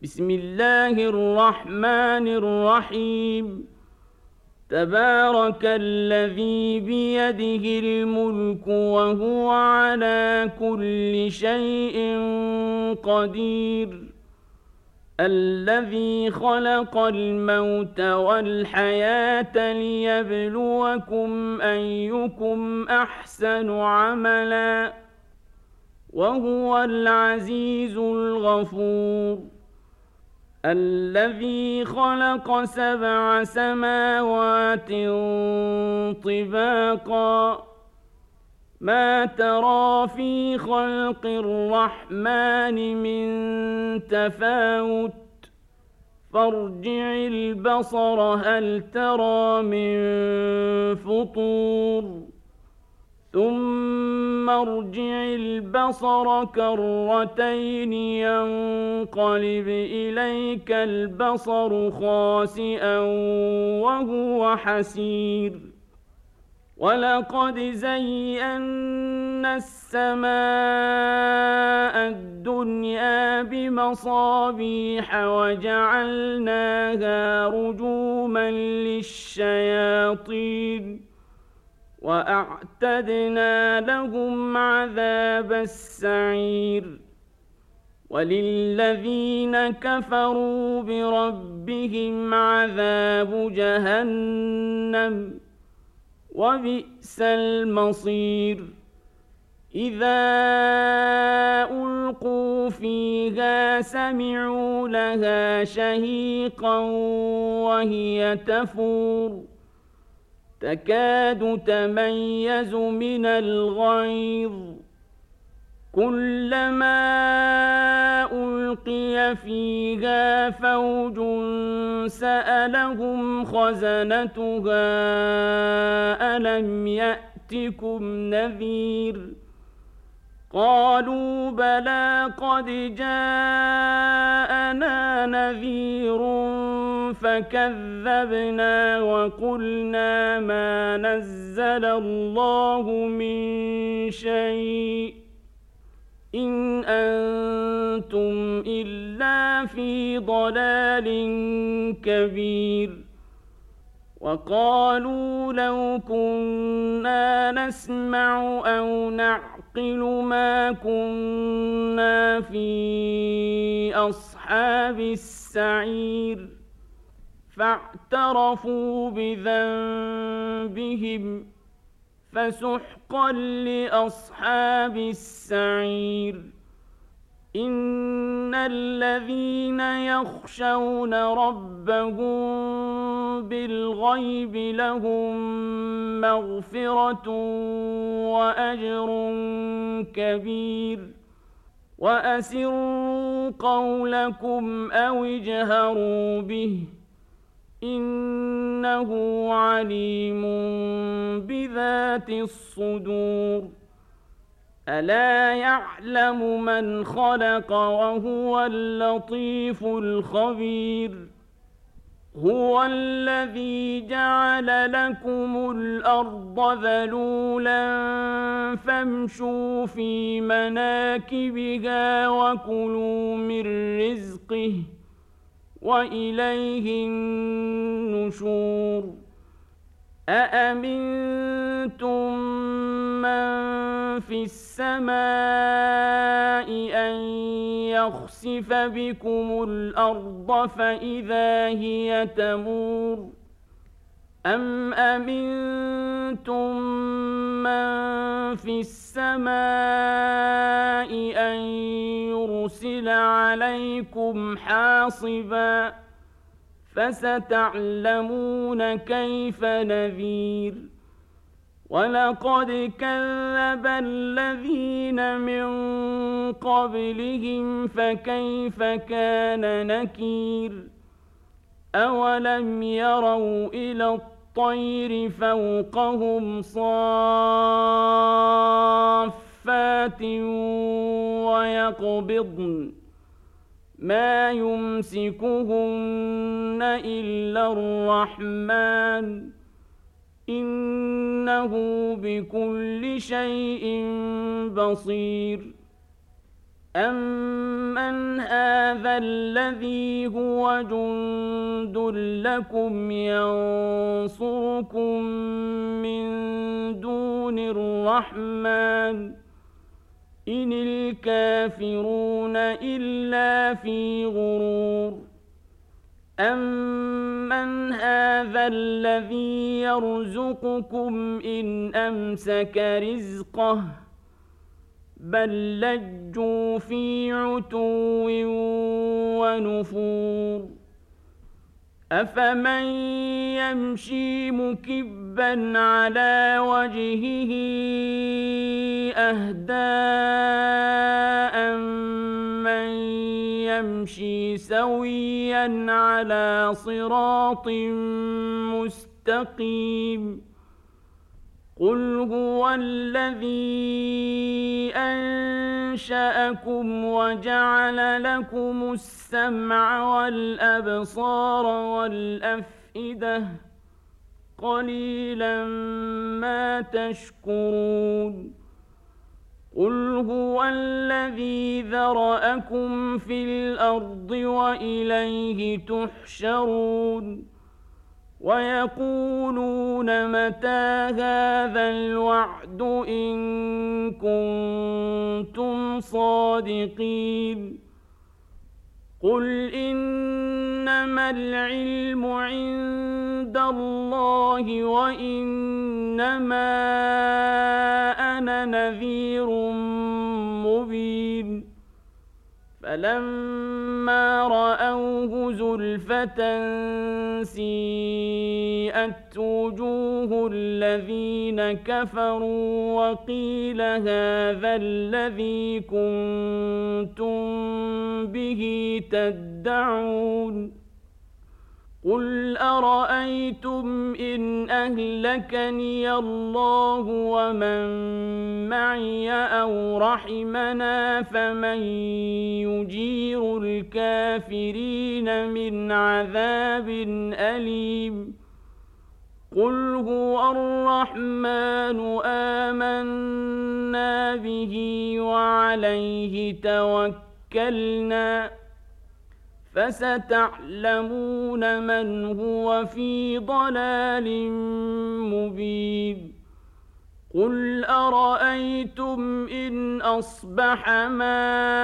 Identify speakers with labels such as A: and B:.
A: بسم الله الرحمن الرحيم. تبارك الذي بيده الملك وهو على كل شيء قدير. الذي خلق الموت والحياة ليبلوكم أيكم أحسن عملا وهو العزيز الغفور. الذي خلق 7 سماوات طباقا ما ترى في خلق الرحمن من تفاوت فارجع البصر هل ترى من فطور ثم ارجع البصر كرتين ينقلب إليك البصر خاسئا وهو حسير. ولقد زينا السماء الدنيا بمصابيح وجعلناها رجوما للشياطين وأعتدنا لهم عذاب السعير. وللذين كفروا بربهم عذاب جهنم وبئس المصير. إذا ألقوا فيها سمعوا لها شهيقا وهي تفور تكاد تميز من الغيظ كلما ألقي فيها فوج سألهم خزنتها ألم يأتكم نذير قالوا بلى قد جاءنا نذير فكذبنا وقلنا ما نزل الله من شيء إن أنتم إلا في ضلال كبير. وقالوا لو كنا نسمع أو نعقل ما كنا في أصحاب السعير فاعترفوا بذنبهم فسحقا لأصحاب السعير. إن الذين يخشون ربهم بالغيب لهم مغفرة وأجر كبير. وأسروا قولكم أو اجهروا به إنه عليم بذات الصدور. ألا يعلم من خلق وهو اللطيف الخبير. هو الذي جعل لكم الأرض ذلولا فامشوا في مناكبها وكلوا من رزقه وإليه النشور. أأمنتم من في السماء أن يخسف بكم الأرض فإذا هي تمور أم أمنتم من في السماء أن يرسل عليكم حاصبا فستعلمون كيف نذير. ولقد كذب الذين من قبلهم فكيف كان نكير. أولم يروا إلى الطير فوقهم صافات ويقبضن ما يمسكهن إلا الرحمن إنه بكل شيء بصير. أَمَّنْ هَذَا الَّذِي هُوَ جُندٌ لَّكُمْ يَنصُرُكُم مِّن دُونِ الرَّحْمَٰنِ إِنِ الْكَافِرُونَ إِلَّا فِي غُرُورٍ أَمَّنْ هَذَا الَّذِي يَرْزُقُكُمْ إِنْ أَمْسَكَ رِزْقَهُ بَل لَّجُّوا فِي عُتُوٍّ وَنُفُورٍ أَفَمَن يَمْشِي مُكِبًّا عَلَىٰ وَجْهِهِ أَهْدَىٰ أَمَّن يَمْشِي سَوِيًّا عَلَىٰ صِرَاطٍ مُّسْتَقِيمٍ قُلْ هُوَ الَّذِي أَنشَأَكُمْ وَجَعَلَ لَكُمُ السَّمْعَ وَالْأَبْصَارَ وَالْأَفْئِدَةَ قَلِيلًا مَا تَشْكُرُونَ قُلْ هُوَ الَّذِي ذَرَأَكُمْ فِي الْأَرْضِ وَإِلَيْهِ تُحْشَرُونَ وَيَقُولُونَ مَتَىٰ هَٰذَا الْوَعْدُ إِن كُنتُمْ صَادِقِينَ قُلْ إِنَّمَا الْعِلْمُ عِندَ اللَّهِ وَإِنَّمَا أَنَا نَذِيرٌ مُّبِينٌ فَلَمَّا رَأَوْهُ زُلْفَةً سِيئَتْ وُجُوهُ الَّذِينَ كَفَرُوا وَقِيلَ هَٰذَا الَّذِي كُنتُم بِهِ تَدَّعُونَ قُلْ أَرَأَيْتُمْ إِنْ أَهْلَكَنِيَ اللَّهُ وَمَن مَّعِيَ أَوْ رَحِمَنَا فَمَن يُجِيرُ الْكَافِرِينَ مِنْ عَذَابٍ أَلِيمٍ قُلْ هُوَ الرَّحْمَٰنُ آمَنَّا بِهِ وَعَلَيْهِ تَوَكَّلْنَا فَسَتَعْلَمُونَ مَنْ هُوَ فِي ضَلَالٍ مُّبِينٍ قُلْ أَرَأَيْتُمْ إِنْ أَصْبَحَ مَاؤُكُمْ